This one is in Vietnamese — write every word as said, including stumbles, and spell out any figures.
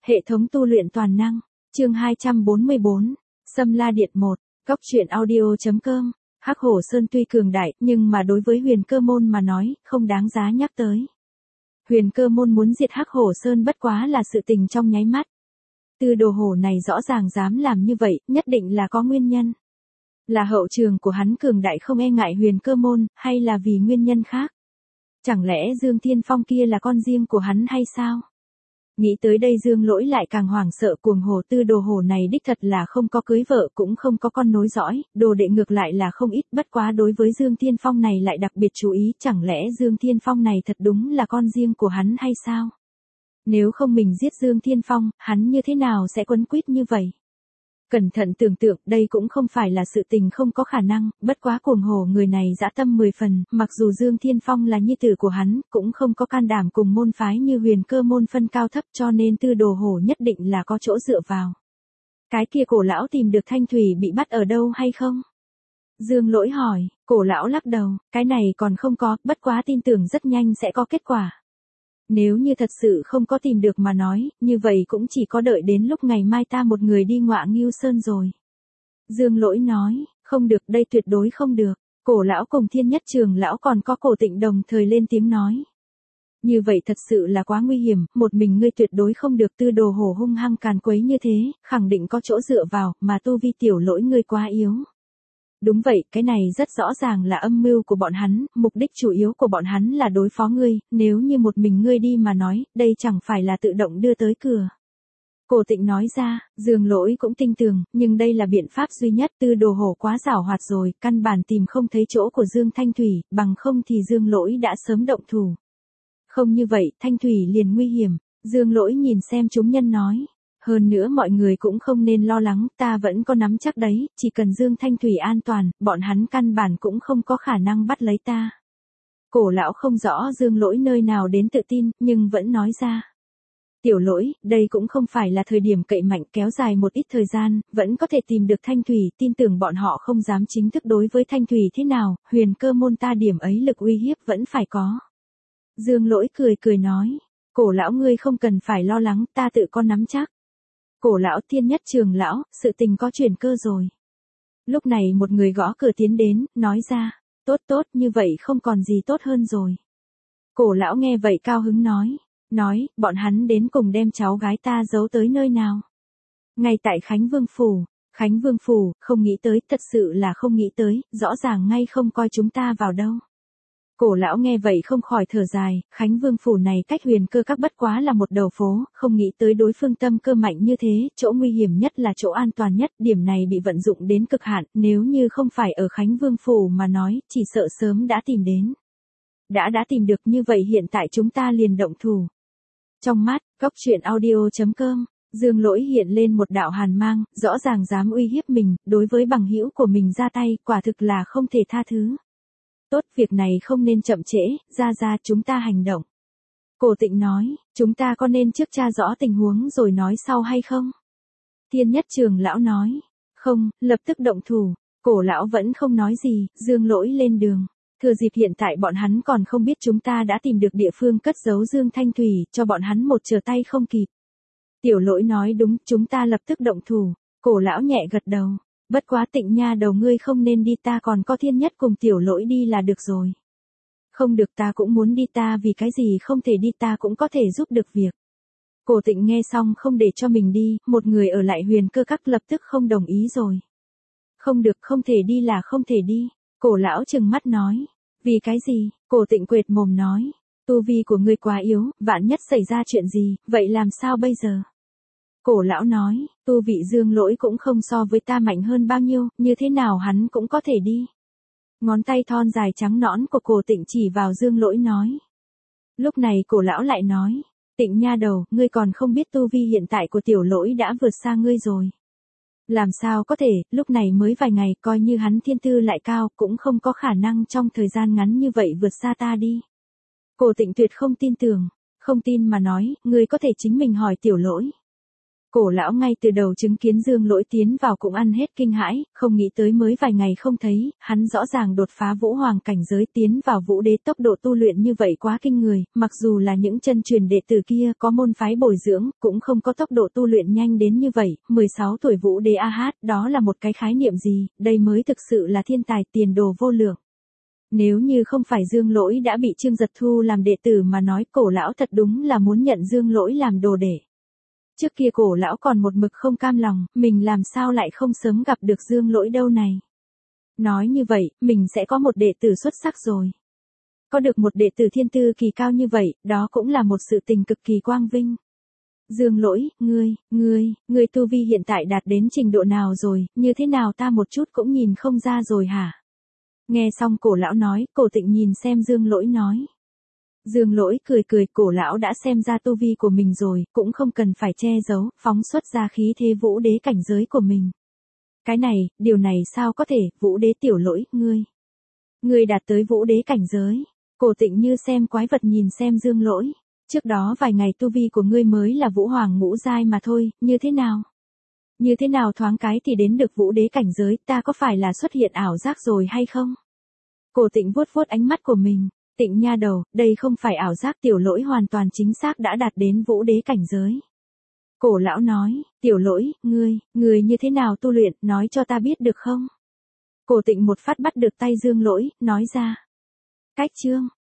Hệ thống tu luyện toàn năng, chương hai trăm bốn mươi bốn, Xâm La Điện một, Cóc truyện audio chấm com. Hắc Hổ Sơn tuy cường đại, nhưng mà đối với Huyền Cơ Môn mà nói, không đáng giá nhắc tới. Huyền Cơ Môn muốn diệt Hắc Hổ Sơn bất quá là sự tình trong nháy mắt. Tư Đồ Hổ này rõ ràng dám làm như vậy, nhất định là có nguyên nhân. Là hậu trường của hắn cường đại không e ngại Huyền Cơ Môn, hay là vì nguyên nhân khác? Chẳng lẽ Dương Thiên Phong kia là con riêng của hắn hay sao? Nghĩ tới đây Dương Lỗi lại càng hoảng sợ, cuồng hồ Tư Đồ Hổ này đích thật là không có cưới vợ cũng không có con nối dõi, đồ đệ ngược lại là không ít, bất quá đối với Dương Thiên Phong này lại đặc biệt chú ý, chẳng lẽ Dương Thiên Phong này thật đúng là con riêng của hắn hay sao? Nếu không mình giết Dương Thiên Phong, hắn như thế nào sẽ quấn quýt như vậy? Cẩn thận tưởng tượng, đây cũng không phải là sự tình không có khả năng, bất quá cuồng hồ người này dã tâm mười phần, mặc dù Dương Thiên Phong là nhi tử của hắn, cũng không có can đảm cùng môn phái như Huyền Cơ Môn phân cao thấp, cho nên Tư Đồ Hổ nhất định là có chỗ dựa vào. Cái kia Cổ lão tìm được Thanh Thủy bị bắt ở đâu hay không? Dương Lỗi hỏi. Cổ lão lắc đầu, cái này còn không có, bất quá tin tưởng rất nhanh sẽ có kết quả. Nếu như thật sự không có tìm được mà nói, như vậy cũng chỉ có đợi đến lúc ngày mai ta một người đi Ngọa Ngưu Sơn rồi. Dương Lỗi nói, không được, đây tuyệt đối không được. Cổ lão cùng Thiên Nhất Trường lão còn có Cổ Tịnh đồng thời lên tiếng nói. Như vậy thật sự là quá nguy hiểm, một mình ngươi tuyệt đối không được. Tư Đồ Hổ hung hăng càn quấy như thế, khẳng định có chỗ dựa vào, mà tu vi tiểu Lỗi ngươi quá yếu. Đúng vậy, cái này rất rõ ràng là âm mưu của bọn hắn, mục đích chủ yếu của bọn hắn là đối phó ngươi, nếu như một mình ngươi đi mà nói, đây chẳng phải là tự động đưa tới cửa. Cổ Tịnh nói ra, Dương Lỗi cũng tin tưởng, nhưng đây là biện pháp duy nhất. Tư Đồ Hổ quá giảo hoạt rồi, căn bản tìm không thấy chỗ của Dương Thanh Thủy, bằng không thì Dương Lỗi đã sớm động thủ. Không như vậy, Thanh Thủy liền nguy hiểm. Dương Lỗi nhìn xem chúng nhân nói. Hơn nữa mọi người cũng không nên lo lắng, ta vẫn có nắm chắc đấy, chỉ cần Dương Thanh Thủy an toàn, bọn hắn căn bản cũng không có khả năng bắt lấy ta. Cổ lão không rõ Dương Lỗi nơi nào đến tự tin, nhưng vẫn nói ra. Tiểu Lỗi, đây cũng không phải là thời điểm cậy mạnh, kéo dài một ít thời gian, vẫn có thể tìm được Thanh Thủy, tin tưởng bọn họ không dám chính thức đối với Thanh Thủy thế nào, Huyền Cơ Môn ta điểm ấy lực uy hiếp vẫn phải có. Dương Lỗi cười cười nói, cổ lão ngươi không cần phải lo lắng, ta tự có nắm chắc. Cổ lão, Thiên Nhất Trường lão, sự tình có chuyển cơ rồi. Lúc này một người gõ cửa tiến đến, nói ra, tốt tốt, như vậy không còn gì tốt hơn rồi. Cổ lão nghe vậy cao hứng nói, nói, bọn hắn đến cùng đem cháu gái ta giấu tới nơi nào. Ngay tại Khánh Vương Phủ. Khánh Vương Phủ, không nghĩ tới, thật sự là không nghĩ tới, rõ ràng ngay không coi chúng ta vào đâu. Cổ lão nghe vậy không khỏi thở dài, Khánh Vương Phủ này cách Huyền Cơ các bất quá là một đầu phố, không nghĩ tới đối phương tâm cơ mạnh như thế, chỗ nguy hiểm nhất là chỗ an toàn nhất, điểm này bị vận dụng đến cực hạn, nếu như không phải ở Khánh Vương Phủ mà nói, chỉ sợ sớm đã tìm đến. Đã đã tìm được, như vậy hiện tại chúng ta liền động thủ. Trong mắt, Cóc truyện audio chấm com, Dương Lỗi hiện lên một đạo hàn mang, rõ ràng dám uy hiếp mình, đối với bằng hữu của mình ra tay, quả thực là không thể tha thứ. Tốt, việc này không nên chậm trễ, ra ra chúng ta hành động. Cổ Tịnh nói, chúng ta có nên trước tra rõ tình huống rồi nói sau hay không? Thiên Nhất Trường lão nói, không, lập tức động thủ. Cổ lão vẫn không nói gì, Dương Lỗi lên đường. Thừa dịp hiện tại bọn hắn còn không biết chúng ta đã tìm được địa phương cất giấu Dương Thanh Thủy, cho bọn hắn một trở tay không kịp. Tiểu Lỗi nói đúng, chúng ta lập tức động thủ. Cổ lão nhẹ gật đầu. Bất quá Tịnh nha đầu ngươi không nên đi, ta còn có Thiên Nhất cùng Tiểu Lỗi đi là được rồi. Không được, ta cũng muốn đi, ta vì cái gì không thể đi, ta cũng có thể giúp được việc. Cổ Tịnh nghe xong không để cho mình đi, một người ở lại Huyền Cơ các lập tức không đồng ý rồi. Không được, không thể đi là không thể đi. Cổ lão trừng mắt nói. Vì cái gì? Cổ Tịnh quệt mồm nói. Tu vi của ngươi quá yếu, vạn nhất xảy ra chuyện gì, vậy làm sao bây giờ? Cổ lão nói, tu vị Dương Lỗi cũng không so với ta mạnh hơn bao nhiêu, như thế nào hắn cũng có thể đi. Ngón tay thon dài trắng nõn của Cổ Tịnh chỉ vào Dương Lỗi nói. Lúc này cổ lão lại nói, Tịnh nha đầu, ngươi còn không biết tu vi hiện tại của Tiểu Lỗi đã vượt xa ngươi rồi. Làm sao có thể, lúc này mới vài ngày, coi như hắn thiên tư lại cao, cũng không có khả năng trong thời gian ngắn như vậy vượt xa ta đi. Cổ Tịnh tuyệt không tin tưởng, không tin mà nói, ngươi có thể chính mình hỏi Tiểu Lỗi. Cổ lão ngay từ đầu chứng kiến Dương Lỗi tiến vào cũng ăn hết kinh hãi, không nghĩ tới mới vài ngày không thấy, hắn rõ ràng đột phá vũ hoàng cảnh giới tiến vào vũ đế, tốc độ tu luyện như vậy quá kinh người, mặc dù là những chân truyền đệ tử kia có môn phái bồi dưỡng, cũng không có tốc độ tu luyện nhanh đến như vậy, mười sáu tuổi vũ đế a hát, đó là một cái khái niệm gì, đây mới thực sự là thiên tài tiền đồ vô lượng. Nếu như không phải Dương Lỗi đã bị Trương Giật thu làm đệ tử mà nói, cổ lão thật đúng là muốn nhận Dương Lỗi làm đồ đệ. Trước kia cổ lão còn một mực không cam lòng, mình làm sao lại không sớm gặp được Dương Lỗi đâu này. Nói như vậy, mình sẽ có một đệ tử xuất sắc rồi. Có được một đệ tử thiên tư kỳ cao như vậy, đó cũng là một sự tình cực kỳ quang vinh. Dương Lỗi, ngươi, ngươi, ngươi tu vi hiện tại đạt đến trình độ nào rồi, như thế nào ta một chút cũng nhìn không ra rồi hả? Nghe xong cổ lão nói, cổ Tịnh nhìn xem Dương Lỗi nói. Dương Lỗi cười cười, cổ lão đã xem ra tu vi của mình rồi, cũng không cần phải che giấu, phóng xuất ra khí thế vũ đế cảnh giới của mình. Cái này, điều này sao có thể, vũ đế tiểu Lỗi, ngươi. Ngươi đạt tới vũ đế cảnh giới. Cổ Tịnh như xem quái vật nhìn xem Dương Lỗi. Trước đó vài ngày tu vi của ngươi mới là vũ hoàng ngũ giai mà thôi, như thế nào? Như thế nào thoáng cái thì đến được vũ đế cảnh giới, ta có phải là xuất hiện ảo giác rồi hay không? Cổ Tịnh vuốt vuốt ánh mắt của mình. Tịnh nha đầu, đây không phải ảo giác, tiểu Lỗi hoàn toàn chính xác đã đạt đến vũ đế cảnh giới. Cổ lão nói, tiểu Lỗi, ngươi, ngươi như thế nào tu luyện, nói cho ta biết được không? Cổ Tịnh một phát bắt được tay Dương Lỗi, nói ra. Cách chương,